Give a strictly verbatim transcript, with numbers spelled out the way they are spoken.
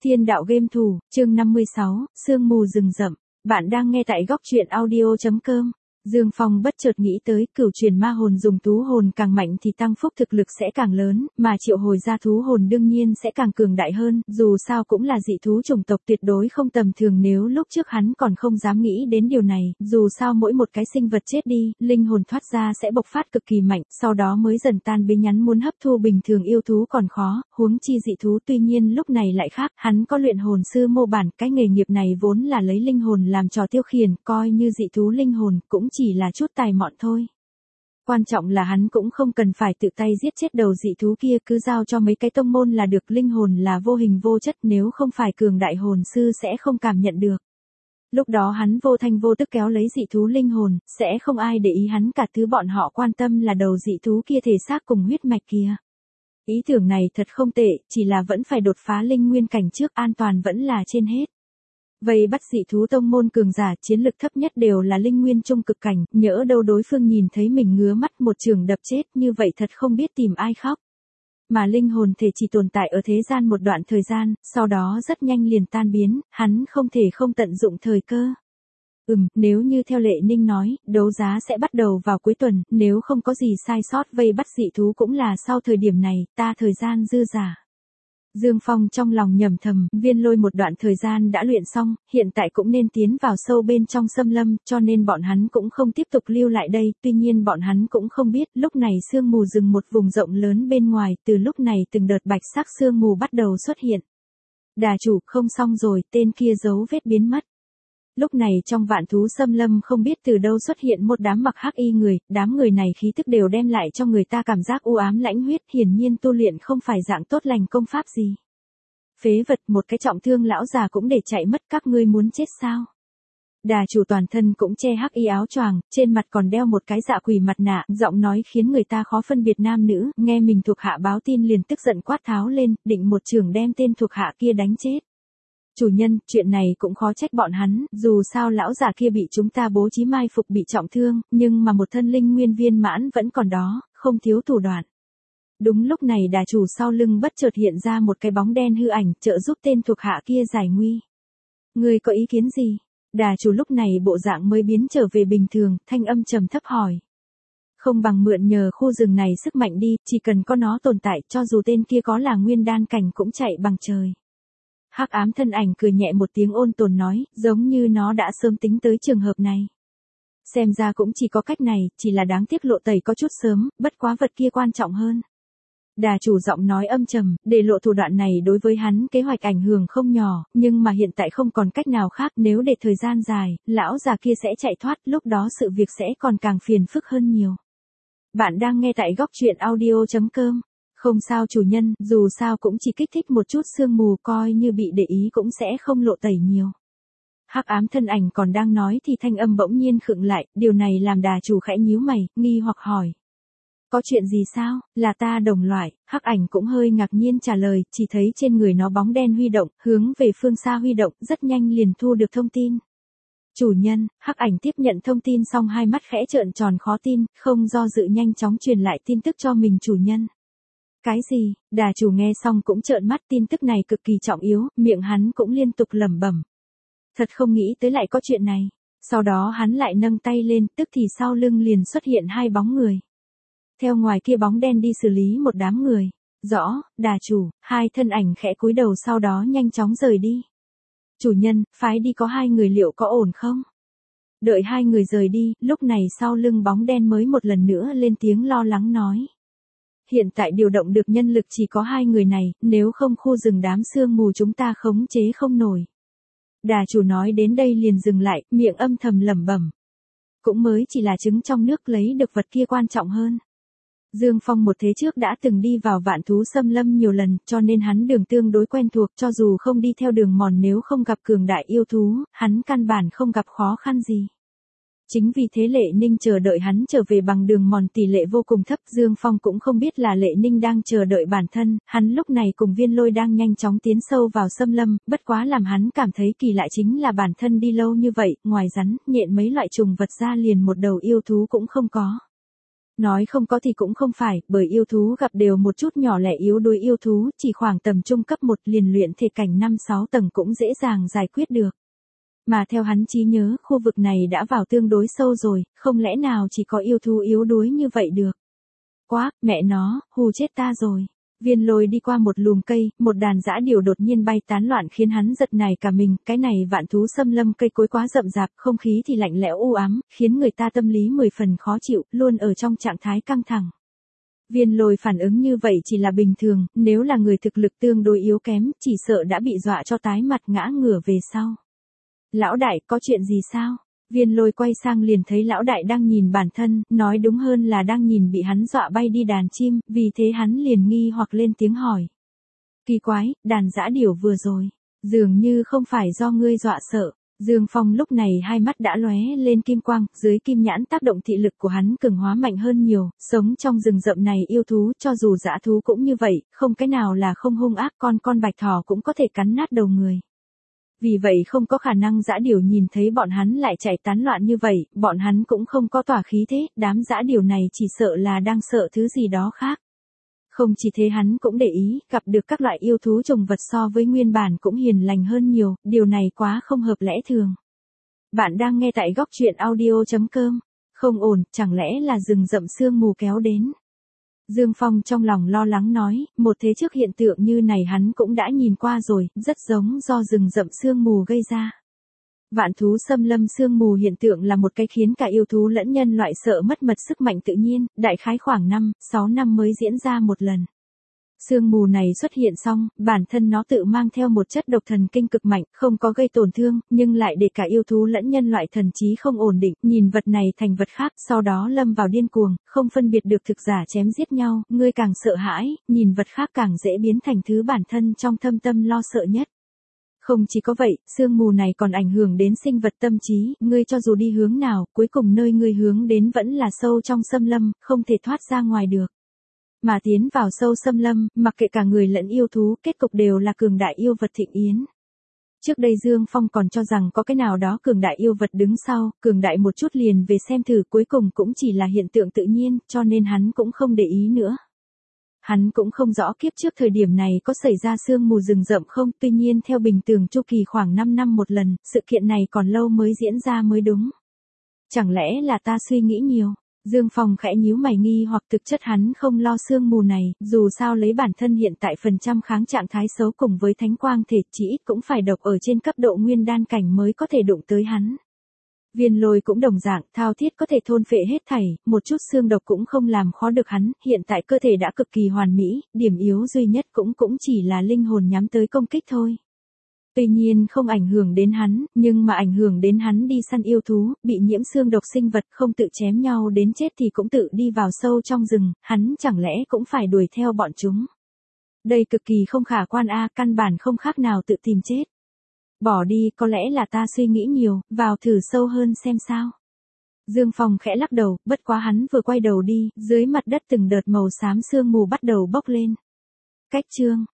Thiên đạo game thủ, chương năm mươi sáu, sương mù rừng rậm. Bạn đang nghe tại góc truyện audio chấm com. Dương Phong bất chợt nghĩ tới, cửu truyền ma hồn dùng thú hồn càng mạnh thì tăng phúc thực lực sẽ càng lớn, mà triệu hồi ra thú hồn đương nhiên sẽ càng cường đại hơn, dù sao cũng là dị thú chủng tộc tuyệt đối không tầm thường. Nếu lúc trước hắn còn không dám nghĩ đến điều này, dù sao mỗi một cái sinh vật chết đi, linh hồn thoát ra sẽ bộc phát cực kỳ mạnh, sau đó mới dần tan biến, nhắn muốn hấp thu bình thường yêu thú còn khó, huống chi dị thú. Tuy nhiên lúc này lại khác, hắn có luyện hồn sư mô bản, cái nghề nghiệp này vốn là lấy linh hồn làm trò tiêu khiển, coi như dị thú linh hồn cũng chỉ là chút tài mọn thôi. Quan trọng là hắn cũng không cần phải tự tay giết chết đầu dị thú kia, cứ giao cho mấy cái tông môn là được. Linh hồn là vô hình vô chất, nếu không phải cường đại hồn sư sẽ không cảm nhận được. Lúc đó hắn vô thanh vô tức kéo lấy dị thú linh hồn, sẽ không ai để ý hắn, cả thứ bọn họ quan tâm là đầu dị thú kia thể xác cùng huyết mạch kia. Ý tưởng này thật không tệ, chỉ là vẫn phải đột phá linh nguyên cảnh trước, an toàn vẫn là trên hết. Vậy bắt dị thú tông môn cường giả chiến lực thấp nhất đều là linh nguyên trung cực cảnh, nhỡ đâu đối phương nhìn thấy mình ngứa mắt một trường đập chết, như vậy thật không biết tìm ai khóc. Mà linh hồn thể chỉ tồn tại ở thế gian một đoạn thời gian, sau đó rất nhanh liền tan biến, hắn không thể không tận dụng thời cơ. Ừm, nếu như theo Lệ Ninh nói, đấu giá sẽ bắt đầu vào cuối tuần, nếu không có gì sai sót vây bắt dị thú cũng là sau thời điểm này, ta thời gian dư dả. Dương Phong trong lòng nhầm thầm, Viên Lôi một đoạn thời gian đã luyện xong, hiện tại cũng nên tiến vào sâu bên trong xâm lâm, cho nên bọn hắn cũng không tiếp tục lưu lại đây. Tuy nhiên bọn hắn cũng không biết, lúc này sương mù rừng một vùng rộng lớn bên ngoài, từ lúc này từng đợt bạch sắc sương mù bắt đầu xuất hiện. Đà chủ, không xong rồi, tên kia dấu vết biến mất. Lúc này trong vạn thú xâm lâm không biết từ đâu xuất hiện một đám mặc hắc y người, đám người này khí tức đều đem lại cho người ta cảm giác u ám lãnh huyết, hiển nhiên tu luyện không phải dạng tốt lành công pháp gì. Phế vật, một cái trọng thương lão già cũng để chạy mất, các ngươi muốn chết sao? Đà chủ toàn thân cũng che hắc y áo choàng, trên mặt còn đeo một cái dạ quỷ mặt nạ, giọng nói khiến người ta khó phân biệt nam nữ, nghe mình thuộc hạ báo tin liền tức giận quát tháo lên, định một chưởng đem tên thuộc hạ kia đánh chết. Chủ nhân, chuyện này cũng khó trách bọn hắn, dù sao lão già kia bị chúng ta bố trí mai phục bị trọng thương, nhưng mà một thân linh nguyên viên mãn vẫn còn đó, không thiếu thủ đoạn. Đúng lúc này đà chủ sau lưng bất chợt hiện ra một cái bóng đen hư ảnh, trợ giúp tên thuộc hạ kia giải nguy. Ngươi có ý kiến gì? Đà chủ lúc này bộ dạng mới biến trở về bình thường, thanh âm trầm thấp hỏi. Không bằng mượn nhờ khu rừng này sức mạnh đi, chỉ cần có nó tồn tại, cho dù tên kia có là nguyên đan cảnh cũng chạy bằng trời. Hắc ám thân ảnh cười nhẹ một tiếng ôn tồn nói, giống như nó đã sớm tính tới trường hợp này. Xem ra cũng chỉ có cách này, chỉ là đáng tiếc lộ tẩy có chút sớm, bất quá vật kia quan trọng hơn. Đà chủ giọng nói âm trầm, để lộ thủ đoạn này đối với hắn kế hoạch ảnh hưởng không nhỏ, nhưng mà hiện tại không còn cách nào khác, nếu để thời gian dài, lão già kia sẽ chạy thoát, lúc đó sự việc sẽ còn càng phiền phức hơn nhiều. Bạn đang nghe tại góc truyện audio chấm com. Không sao chủ nhân, dù sao cũng chỉ kích thích một chút sương mù, coi như bị để ý cũng sẽ không lộ tẩy nhiều. Hắc ám thân ảnh còn đang nói thì thanh âm bỗng nhiên khựng lại, điều này làm đà chủ khẽ nhíu mày, nghi hoặc hỏi. Có chuyện gì sao, là ta đồng loại, hắc ảnh cũng hơi ngạc nhiên trả lời, chỉ thấy trên người nó bóng đen huy động, hướng về phương xa huy động, rất nhanh liền thu được thông tin. Chủ nhân, hắc ảnh tiếp nhận thông tin xong hai mắt khẽ trợn tròn khó tin, không do dự nhanh chóng truyền lại tin tức cho mình chủ nhân. Cái gì? Đà chủ nghe xong cũng trợn mắt, tin tức này cực kỳ trọng yếu, miệng hắn cũng liên tục lẩm bẩm. Thật không nghĩ tới lại có chuyện này. Sau đó hắn lại nâng tay lên, tức thì sau lưng liền xuất hiện hai bóng người. Theo ngoài kia bóng đen đi xử lý một đám người. Rõ, đà chủ, hai thân ảnh khẽ cúi đầu sau đó nhanh chóng rời đi. Chủ nhân, phái đi có hai người liệu có ổn không? Đợi hai người rời đi, lúc này sau lưng bóng đen mới một lần nữa lên tiếng lo lắng nói. Hiện tại điều động được nhân lực chỉ có hai người này, nếu không khu rừng đám sương mù chúng ta khống chế không nổi. Đà chủ nói đến đây liền dừng lại, miệng âm thầm lẩm bẩm. Cũng mới chỉ là trứng trong nước, lấy được vật kia quan trọng hơn. Dương Phong một thế trước đã từng đi vào vạn thú xâm lâm nhiều lần, cho nên hắn đường tương đối quen thuộc, cho dù không đi theo đường mòn, nếu không gặp cường đại yêu thú, hắn căn bản không gặp khó khăn gì. Chính vì thế Lệ Ninh chờ đợi hắn trở về bằng đường mòn tỷ lệ vô cùng thấp, Dương Phong cũng không biết là Lệ Ninh đang chờ đợi bản thân, hắn lúc này cùng Viên Lôi đang nhanh chóng tiến sâu vào xâm lâm, bất quá làm hắn cảm thấy kỳ lạ chính là bản thân đi lâu như vậy, ngoài rắn, nhện mấy loại trùng vật ra liền một đầu yêu thú cũng không có. Nói không có thì cũng không phải, bởi yêu thú gặp đều một chút nhỏ lẻ yếu đuối yêu thú, chỉ khoảng tầm trung cấp một liền luyện thể cảnh năm sáu tầng cũng dễ dàng giải quyết được. Mà theo hắn trí nhớ, khu vực này đã vào tương đối sâu rồi, không lẽ nào chỉ có yêu thú yếu đuối như vậy được. Quá, mẹ nó, hù chết ta rồi. Viên Lôi đi qua một lùm cây, một đàn dã điểu đột nhiên bay tán loạn khiến hắn giật nảy cả mình, cái này vạn thú xâm lâm cây cối quá rậm rạp, không khí thì lạnh lẽo u ám, khiến người ta tâm lý mười phần khó chịu, luôn ở trong trạng thái căng thẳng. Viên Lôi phản ứng như vậy chỉ là bình thường, nếu là người thực lực tương đối yếu kém, chỉ sợ đã bị dọa cho tái mặt ngã ngửa về sau. Lão đại, có chuyện gì sao? Viên Lôi quay sang liền thấy lão đại đang nhìn bản thân, nói đúng hơn là đang nhìn bị hắn dọa bay đi đàn chim, vì thế hắn liền nghi hoặc lên tiếng hỏi. Kỳ quái, đàn dã điểu vừa rồi, dường như không phải do ngươi dọa sợ. Dương Phong lúc này hai mắt đã lóe lên kim quang, dưới kim nhãn tác động thị lực của hắn cường hóa mạnh hơn nhiều, sống trong rừng rậm này yêu thú cho dù dã thú cũng như vậy, không cái nào là không hung ác, con con bạch thỏ cũng có thể cắn nát đầu người. Vì vậy không có khả năng dã điểu nhìn thấy bọn hắn lại chạy tán loạn như vậy, bọn hắn cũng không có tỏa khí thế, đám dã điểu này chỉ sợ là đang sợ thứ gì đó khác. Không chỉ thế hắn cũng để ý, gặp được các loại yêu thú trùng vật so với nguyên bản cũng hiền lành hơn nhiều, điều này quá không hợp lẽ thường. Bạn đang nghe tại góc truyện audio chấm com, không ổn, chẳng lẽ là rừng rậm sương mù kéo đến. Dương Phong trong lòng lo lắng nói, một thế trước hiện tượng như này hắn cũng đã nhìn qua rồi, rất giống do rừng rậm sương mù gây ra. Vạn thú xâm lâm sương mù hiện tượng là một cái khiến cả yêu thú lẫn nhân loại sợ mất mật sức mạnh tự nhiên, đại khái khoảng năm, sáu năm mới diễn ra một lần. Sương mù này xuất hiện xong, bản thân nó tự mang theo một chất độc thần kinh cực mạnh, không có gây tổn thương, nhưng lại để cả yêu thú lẫn nhân loại thần trí không ổn định, nhìn vật này thành vật khác, sau đó lâm vào điên cuồng, không phân biệt được thực giả chém giết nhau, ngươi càng sợ hãi, nhìn vật khác càng dễ biến thành thứ bản thân trong thâm tâm lo sợ nhất. Không chỉ có vậy, sương mù này còn ảnh hưởng đến sinh vật tâm trí, ngươi cho dù đi hướng nào, cuối cùng nơi ngươi hướng đến vẫn là sâu trong xâm lâm, không thể thoát ra ngoài được. Mà tiến vào sâu xâm lâm, mặc kệ cả người lẫn yêu thú, kết cục đều là cường đại yêu vật thịnh yến. Trước đây Dương Phong còn cho rằng có cái nào đó cường đại yêu vật đứng sau, cường đại một chút liền về xem thử, cuối cùng cũng chỉ là hiện tượng tự nhiên, cho nên hắn cũng không để ý nữa. Hắn cũng không rõ kiếp trước thời điểm này có xảy ra sương mù rừng rậm không, tuy nhiên theo bình thường chu kỳ khoảng năm năm một lần, sự kiện này còn lâu mới diễn ra mới đúng. Chẳng lẽ là ta suy nghĩ nhiều? Dương Phong khẽ nhíu mày nghi hoặc thực chất hắn không lo sương mù này, dù sao lấy bản thân hiện tại phần trăm kháng trạng thái xấu cùng với thánh quang thể chỉ ít cũng phải độc ở trên cấp độ nguyên đan cảnh mới có thể đụng tới hắn. Viên Lôi cũng đồng dạng, thao thiết có thể thôn phệ hết thảy, một chút xương độc cũng không làm khó được hắn, hiện tại cơ thể đã cực kỳ hoàn mỹ, điểm yếu duy nhất cũng cũng chỉ là linh hồn nhắm tới công kích thôi. Tuy nhiên không ảnh hưởng đến hắn, nhưng mà ảnh hưởng đến hắn đi săn yêu thú, bị nhiễm xương độc sinh vật không tự chém nhau đến chết thì cũng tự đi vào sâu trong rừng, hắn chẳng lẽ cũng phải đuổi theo bọn chúng. Đây cực kỳ không khả quan a, căn bản không khác nào tự tìm chết. Bỏ đi, có lẽ là ta suy nghĩ nhiều, vào thử sâu hơn xem sao. Dương Phong khẽ lắc đầu, bất quá hắn vừa quay đầu đi, dưới mặt đất từng đợt màu xám sương mù bắt đầu bốc lên. Cách chương